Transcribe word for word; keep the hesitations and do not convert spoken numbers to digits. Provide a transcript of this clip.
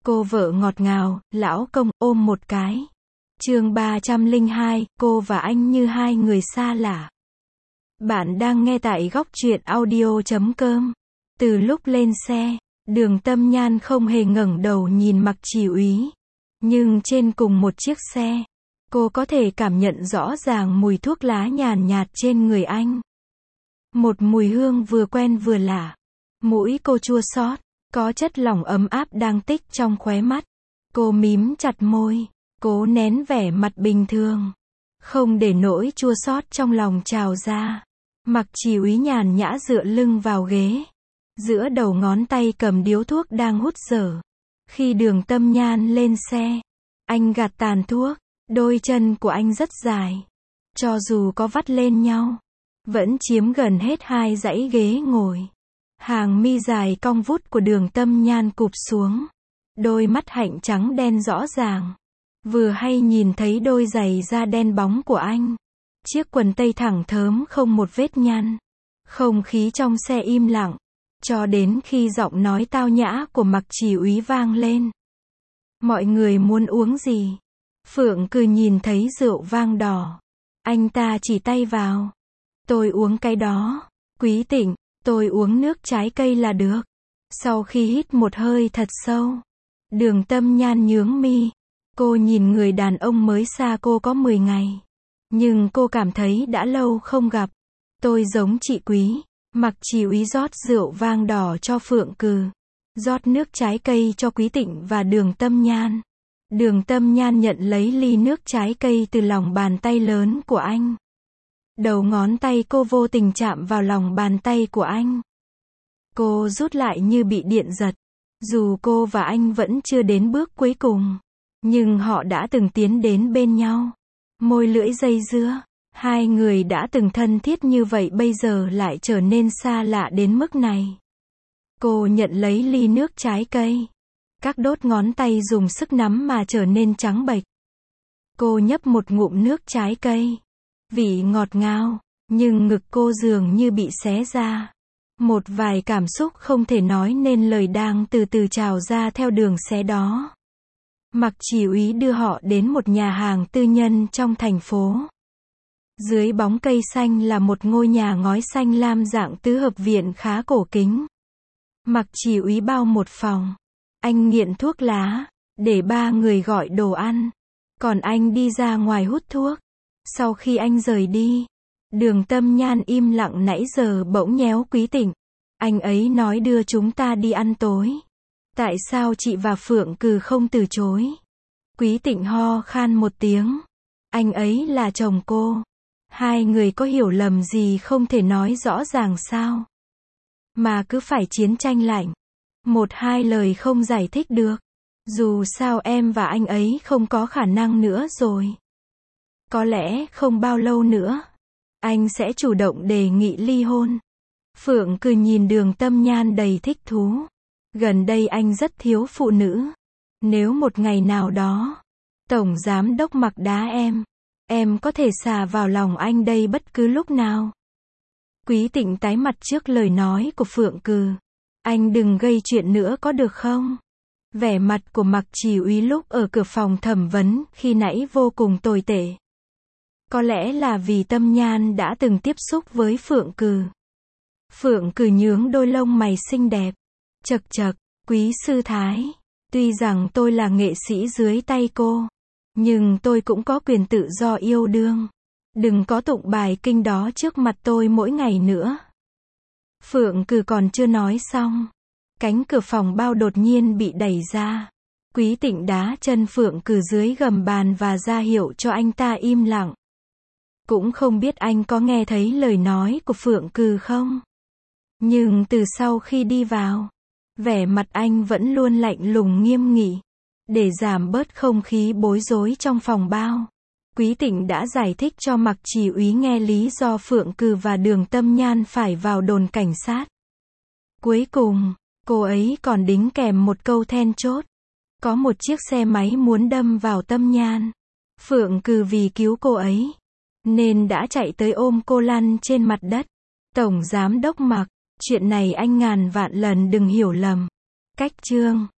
Cô vợ ngọt ngào, lão công, ôm một cái. Chương ba trăm lẻ hai, cô và anh như hai người xa lạ. Bạn đang nghe tại góc truyện audio chấm com. Từ lúc lên xe, Đường Tâm Nhan không hề ngẩng đầu nhìn Mạc Chỉ Úy. Nhưng trên cùng một chiếc xe, cô có thể cảm nhận rõ ràng mùi thuốc lá nhàn nhạt trên người anh. Một mùi hương vừa quen vừa lạ. Mũi cô chua xót, có chất lỏng ấm áp đang tích trong khóe mắt. Cô mím chặt môi, cố nén vẻ mặt bình thường, không để nỗi chua xót trong lòng trào ra. Mạc Chỉ Úy nhàn nhã dựa lưng vào ghế, giữa đầu ngón tay cầm điếu thuốc đang hút dở. Khi Đường Tâm Nhan lên xe, anh gạt tàn thuốc, đôi chân của anh rất dài, cho dù có vắt lên nhau, vẫn chiếm gần hết hai dãy ghế ngồi. Hàng mi dài cong vút của Đường Tâm Nhan cụp xuống, đôi mắt hạnh trắng đen rõ ràng. Vừa hay nhìn thấy đôi giày da đen bóng của anh, chiếc quần tây thẳng thớm không một vết nhăn. Không khí trong xe im lặng, cho đến khi giọng nói tao nhã của Mạc Chỉ Úy vang lên. Mọi người muốn uống gì? Phượng Cừ nhìn thấy rượu vang đỏ, anh ta chỉ tay vào. Tôi uống cái đó. Quý Tịnh, tôi uống nước trái cây là được. Sau khi hít một hơi thật sâu, Đường Tâm Nhan nhướng mi. Cô nhìn người đàn ông mới xa cô có mười ngày, nhưng cô cảm thấy đã lâu không gặp. Tôi giống chị Quý. Mạc Chỉ Úy rót rượu vang đỏ cho Phượng Cừ, rót nước trái cây cho Quý Tịnh và Đường Tâm Nhan. Đường Tâm Nhan nhận lấy ly nước trái cây từ lòng bàn tay lớn của anh. Đầu ngón tay cô vô tình chạm vào lòng bàn tay của anh. Cô rút lại như bị điện giật. Dù cô và anh vẫn chưa đến bước cuối cùng, nhưng họ đã từng tiến đến bên nhau. Môi lưỡi dây dưa, hai người đã từng thân thiết như vậy bây giờ lại trở nên xa lạ đến mức này. Cô nhận lấy ly nước trái cây. Các đốt ngón tay dùng sức nắm mà trở nên trắng bệch. Cô nhấp một ngụm nước trái cây. Vị ngọt ngào, nhưng ngực cô dường như bị xé ra. Một vài cảm xúc không thể nói nên lời đang từ từ trào ra theo đường xé đó. Mạc Chỉ Úy đưa họ đến một nhà hàng tư nhân trong thành phố. Dưới bóng cây xanh là một ngôi nhà ngói xanh lam dạng tứ hợp viện khá cổ kính. Mạc Chỉ Úy bao một phòng. Anh nghiện thuốc lá, để ba người gọi đồ ăn. Còn anh đi ra ngoài hút thuốc. Sau khi anh rời đi, Đường Tâm Nhan im lặng nãy giờ bỗng nhéo Quý Tịnh. Anh ấy nói đưa chúng ta đi ăn tối. Tại sao chị và Phượng Cừ không từ chối? Quý Tịnh ho khan một tiếng. Anh ấy là chồng cô. Hai người có hiểu lầm gì không thể nói rõ ràng sao? Mà cứ phải chiến tranh lạnh. Một hai lời không giải thích được. Dù sao em và anh ấy không có khả năng nữa rồi. Có lẽ không bao lâu nữa, anh sẽ chủ động đề nghị ly hôn. Phượng Cừ nhìn Đường Tâm Nhan đầy thích thú. Gần đây anh rất thiếu phụ nữ. Nếu một ngày nào đó, Tổng Giám Đốc mặc đá em, em có thể xà vào lòng anh đây bất cứ lúc nào. Quý Tịnh tái mặt trước lời nói của Phượng Cừ. Anh đừng gây chuyện nữa có được không? Vẻ mặt của Mạc Chỉ Úy lúc ở cửa phòng thẩm vấn khi nãy vô cùng tồi tệ. Có lẽ là vì Tâm Nhan đã từng tiếp xúc với Phượng Cừ. Phượng Cừ nhướng đôi lông mày xinh đẹp. Chậc chậc, Quý sư thái. Tuy rằng tôi là nghệ sĩ dưới tay cô, nhưng tôi cũng có quyền tự do yêu đương. Đừng có tụng bài kinh đó trước mặt tôi mỗi ngày nữa. Phượng Cừ còn chưa nói xong, cánh cửa phòng bao đột nhiên bị đẩy ra. Quý Tịnh đá chân Phượng Cừ dưới gầm bàn và ra hiệu cho anh ta im lặng. Cũng không biết anh có nghe thấy lời nói của Phượng Cừ không? Nhưng từ sau khi đi vào, vẻ mặt anh vẫn luôn lạnh lùng nghiêm nghị. Để giảm bớt không khí bối rối trong phòng bao, Quý Tịnh đã giải thích cho Mạc Chỉ Úy nghe lý do Phượng Cừ và Đường Tâm Nhan phải vào đồn cảnh sát. Cuối cùng, cô ấy còn đính kèm một câu then chốt. Có một chiếc xe máy muốn đâm vào Tâm Nhan. Phượng Cừ vì cứu cô ấy, nên đã chạy tới ôm cô lăn trên mặt đất. Tổng Giám Đốc Mạc, chuyện này anh ngàn vạn lần đừng hiểu lầm. Cách chương